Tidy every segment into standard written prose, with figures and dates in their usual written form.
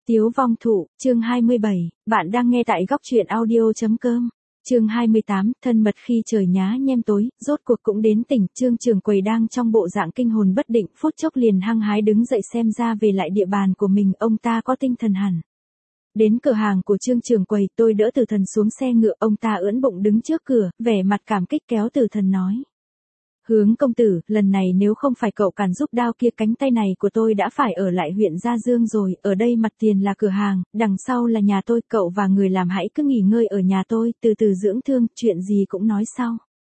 Tiếu vong thụ, chương 27, bạn đang nghe tại góc truyện audio.com. Chương 28, thân mật khi trời nhá nhem tối, rốt cuộc cũng đến tỉnh, Trương Trường Quầy đang trong bộ dạng kinh hồn bất định, phút chốc liền hăng hái đứng dậy xem ra về lại địa bàn của mình, ông ta có tinh thần hẳn. Đến cửa hàng của Trương Trường Quầy, tôi đỡ Tử Thần xuống xe ngựa, ông ta ưỡn bụng đứng trước cửa, vẻ mặt cảm kích kéo Tử Thần nói. Hướng công tử, lần này nếu không phải cậu cản giúp đao kia, cánh tay này của tôi đã phải ở lại huyện Gia Dương rồi, ở đây mặt tiền là cửa hàng, đằng sau là nhà tôi, cậu và người làm hãy cứ nghỉ ngơi ở nhà tôi, từ từ dưỡng thương, chuyện gì cũng nói sau.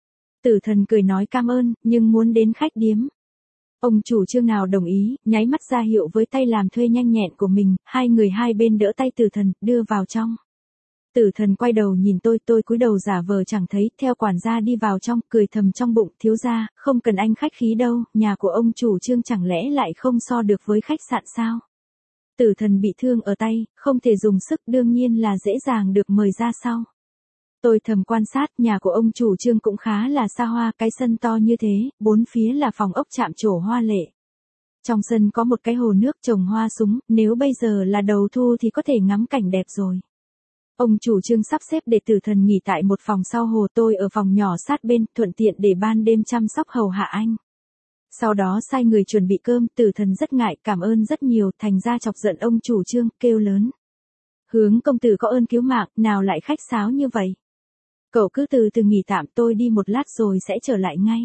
Tử Thần cười nói cảm ơn, nhưng muốn đến khách điếm. Ông chủ Trương nào đồng ý, nháy mắt ra hiệu với tay làm thuê nhanh nhẹn của mình, hai người hai bên đỡ tay Tử Thần, đưa vào trong. Tử Thần quay đầu nhìn tôi cúi đầu giả vờ chẳng thấy, theo quản gia đi vào trong, cười thầm trong bụng, thiếu gia, không cần anh khách khí đâu, nhà của ông chủ Trương chẳng lẽ lại không so được với khách sạn sao? Tử Thần bị thương ở tay, không thể dùng sức, đương nhiên là dễ dàng được mời ra sau. Tôi thầm quan sát, nhà của ông chủ Trương cũng khá là xa hoa, cái sân to như thế, bốn phía là phòng ốc chạm trổ hoa lệ. Trong sân có một cái hồ nước trồng hoa súng, nếu bây giờ là đầu thu thì có thể ngắm cảnh đẹp rồi. Ông chủ Trương sắp xếp để Tử Thần nghỉ tại một phòng sau hồ, tôi ở phòng nhỏ sát bên, thuận tiện để ban đêm chăm sóc hầu hạ anh. Sau đó sai người chuẩn bị cơm, Tử Thần rất ngại, cảm ơn rất nhiều, thành ra chọc giận ông chủ Trương, kêu lớn. Hướng công tử có ơn cứu mạng, nào lại khách sáo như vậy? Cậu cứ từ từ nghỉ tạm, tôi đi một lát rồi sẽ trở lại ngay.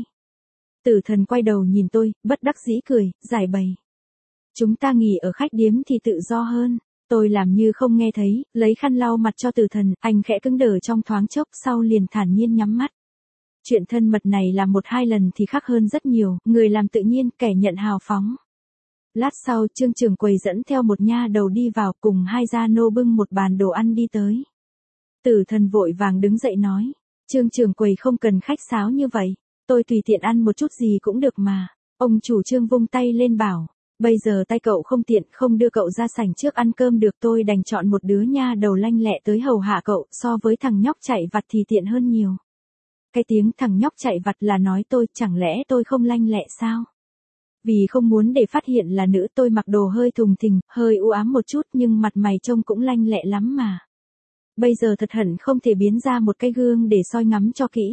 Tử Thần quay đầu nhìn tôi, bất đắc dĩ cười, giải bày. Chúng ta nghỉ ở khách điếm thì tự do hơn. Tôi làm như không nghe thấy, lấy khăn lau mặt cho Tử Thần, anh khẽ cứng đờ trong thoáng chốc, sau liền thản nhiên nhắm mắt. Chuyện thân mật này làm một hai lần thì khác hơn rất nhiều, người làm tự nhiên, kẻ nhận hào phóng. Lát sau, Trương Trường Quầy dẫn theo một nha đầu đi vào, cùng hai gia nô bưng một bàn đồ ăn đi tới. Tử Thần vội vàng đứng dậy nói, Trương Trường Quầy không cần khách sáo như vậy, tôi tùy tiện ăn một chút gì cũng được mà. Ông chủ Trương vung tay lên bảo. Bây giờ tay cậu không tiện, không đưa cậu ra sảnh trước ăn cơm được, tôi đành chọn một đứa nha đầu lanh lẹ tới hầu hạ cậu, so với thằng nhóc chạy vặt thì tiện hơn nhiều. Cái tiếng thằng nhóc chạy vặt là nói tôi, chẳng lẽ tôi không lanh lẹ sao? Vì không muốn để phát hiện là nữ, tôi mặc đồ hơi thùng thình, hơi u ám một chút, nhưng mặt mày trông cũng lanh lẹ lắm mà. Bây giờ thật hận không thể biến ra một cái gương để soi ngắm cho kỹ.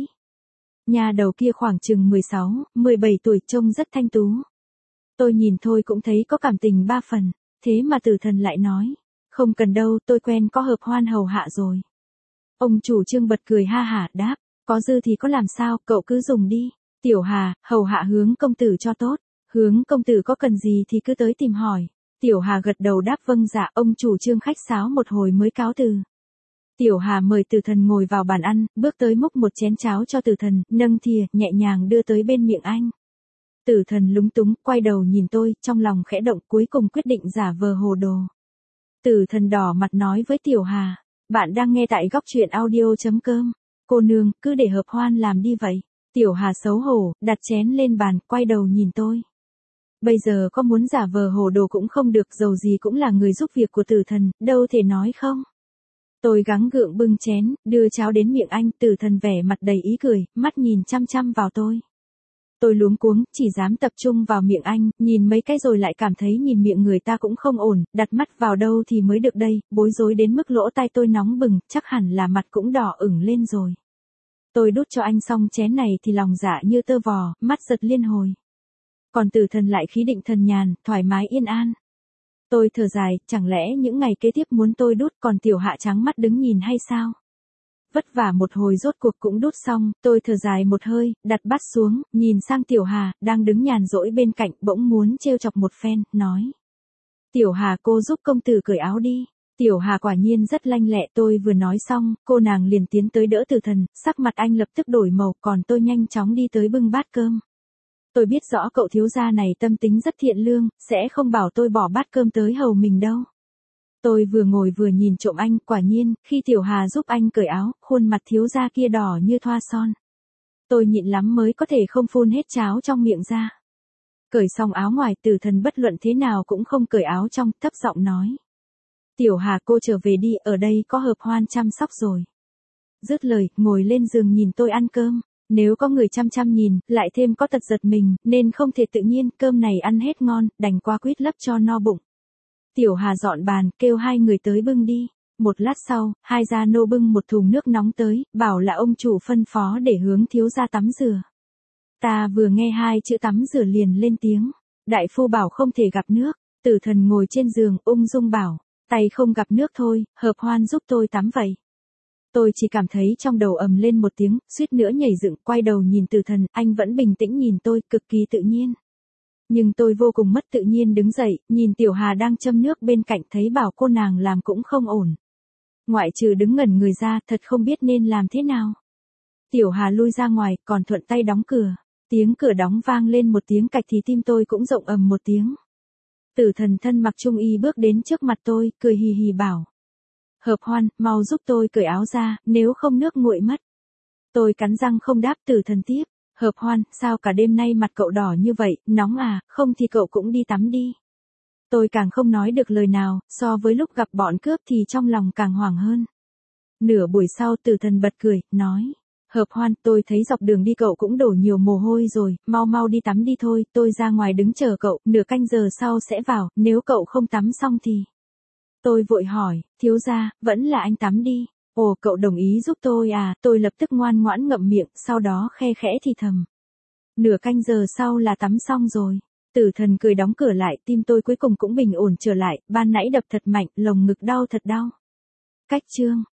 Nha đầu kia khoảng chừng 16, 17 tuổi, trông rất thanh tú. Tôi nhìn thôi cũng thấy có cảm tình ba phần, thế mà Tử Thần lại nói, không cần đâu, tôi quen có hợp hoan hầu hạ rồi. Ông chủ Trương bật cười ha hả đáp, có dư thì có làm sao, cậu cứ dùng đi. Tiểu Hà, hầu hạ Hướng công tử cho tốt, Hướng công tử có cần gì thì cứ tới tìm hỏi. Tiểu Hà gật đầu đáp vâng dạ, ông chủ Trương khách sáo một hồi mới cáo từ. Tiểu Hà mời Tử Thần ngồi vào bàn ăn, bước tới múc một chén cháo cho Tử Thần, nâng thìa, nhẹ nhàng đưa tới bên miệng anh. Tử Thần lúng túng, quay đầu nhìn tôi, trong lòng khẽ động, cuối cùng quyết định giả vờ hồ đồ. Tử Thần đỏ mặt nói với Tiểu Hà, bạn đang nghe tại góc truyện audio.com. Cô nương, cứ để hợp hoan làm đi vậy. Tiểu Hà xấu hổ, đặt chén lên bàn, quay đầu nhìn tôi. Bây giờ có muốn giả vờ hồ đồ cũng không được, dầu gì cũng là người giúp việc của Tử Thần, đâu thể nói không. Tôi gắng gượng bưng chén, đưa cháo đến miệng anh, Tử Thần vẻ mặt đầy ý cười, mắt nhìn chăm chăm vào tôi. Tôi luống cuống, chỉ dám tập trung vào miệng anh, nhìn mấy cái rồi lại cảm thấy nhìn miệng người ta cũng không ổn, đặt mắt vào đâu thì mới được đây, bối rối đến mức lỗ tai tôi nóng bừng, chắc hẳn là mặt cũng đỏ ửng lên rồi. Tôi đút cho anh xong chén này thì lòng dạ như tơ vò, mắt giật liên hồi. Còn Tử Thần lại khí định thần nhàn, thoải mái yên an. Tôi thở dài, chẳng lẽ những ngày kế tiếp muốn tôi đút, còn Tiểu Hạ trắng mắt đứng nhìn hay sao? Vất vả một hồi rốt cuộc cũng đút xong, tôi thở dài một hơi, đặt bát xuống, nhìn sang Tiểu Hà, đang đứng nhàn rỗi bên cạnh, bỗng muốn trêu chọc một phen, nói. Tiểu Hà, cô giúp công tử cởi áo đi. Tiểu Hà quả nhiên rất lanh lẹ, tôi vừa nói xong, cô nàng liền tiến tới đỡ Tử Thần, sắc mặt anh lập tức đổi màu, còn tôi nhanh chóng đi tới bưng bát cơm. Tôi biết rõ cậu thiếu gia này tâm tính rất thiện lương, sẽ không bảo tôi bỏ bát cơm tới hầu mình đâu. Tôi vừa ngồi vừa nhìn trộm anh, quả nhiên, khi Tiểu Hà giúp anh cởi áo, khuôn mặt thiếu gia kia đỏ như thoa son. Tôi nhịn lắm mới có thể không phun hết cháo trong miệng ra. Cởi xong áo ngoài, Tử Thần bất luận thế nào cũng không cởi áo trong, thấp giọng nói. Tiểu Hà, cô trở về đi, ở đây có hợp hoan chăm sóc rồi. Dứt lời, ngồi lên giường nhìn tôi ăn cơm. Nếu có người chăm chăm nhìn, lại thêm có tật giật mình, nên không thể tự nhiên, cơm này ăn hết ngon, đành qua quýt lấp cho no bụng. Tiểu Hà dọn bàn, kêu hai người tới bưng đi. Một lát sau, hai gia nô bưng một thùng nước nóng tới, bảo là ông chủ phân phó để hướng thiếu gia tắm rửa. Ta vừa nghe hai chữ tắm rửa liền lên tiếng. Đại phu bảo không thể gặp nước. Tử Thần ngồi trên giường ung dung bảo, tay không gặp nước thôi, Hợp Hoan giúp tôi tắm vậy. Tôi chỉ cảm thấy trong đầu ầm lên một tiếng, suýt nữa nhảy dựng, quay đầu nhìn Tử Thần, anh vẫn bình tĩnh nhìn tôi, cực kỳ tự nhiên. Nhưng tôi vô cùng mất tự nhiên đứng dậy, nhìn Tiểu Hà đang châm nước bên cạnh, thấy bảo cô nàng làm cũng không ổn. Ngoại trừ đứng ngẩn người ra, thật không biết nên làm thế nào. Tiểu Hà lui ra ngoài, còn thuận tay đóng cửa. Tiếng cửa đóng vang lên một tiếng cạch thì tim tôi cũng rộng ầm một tiếng. Tử Thần thân mặc trung y bước đến trước mặt tôi, cười hì hì bảo. Hợp Hoan, mau giúp tôi cởi áo ra, nếu không nước nguội mất. Tôi cắn răng không đáp. Tử Thần tiếp. Hợp Hoan, sao cả đêm nay mặt cậu đỏ như vậy, nóng à, không thì cậu cũng đi tắm đi. Tôi càng không nói được lời nào, so với lúc gặp bọn cướp thì trong lòng càng hoảng hơn. Nửa buổi sau Tử Thần bật cười, nói. Hợp Hoan, tôi thấy dọc đường đi cậu cũng đổ nhiều mồ hôi rồi, mau mau đi tắm đi thôi, tôi ra ngoài đứng chờ cậu, nửa canh giờ sau sẽ vào, nếu cậu không tắm xong thì. Tôi vội hỏi, thiếu gia, vẫn là anh tắm đi. Ồ, cậu đồng ý giúp tôi à, tôi lập tức ngoan ngoãn ngậm miệng, sau đó khe khẽ thì thầm. Nửa canh giờ sau là tắm xong rồi. Tử Thần cười đóng cửa lại, tim tôi cuối cùng cũng bình ổn trở lại, ban nãy đập thật mạnh, lồng ngực đau thật đau. Cách chương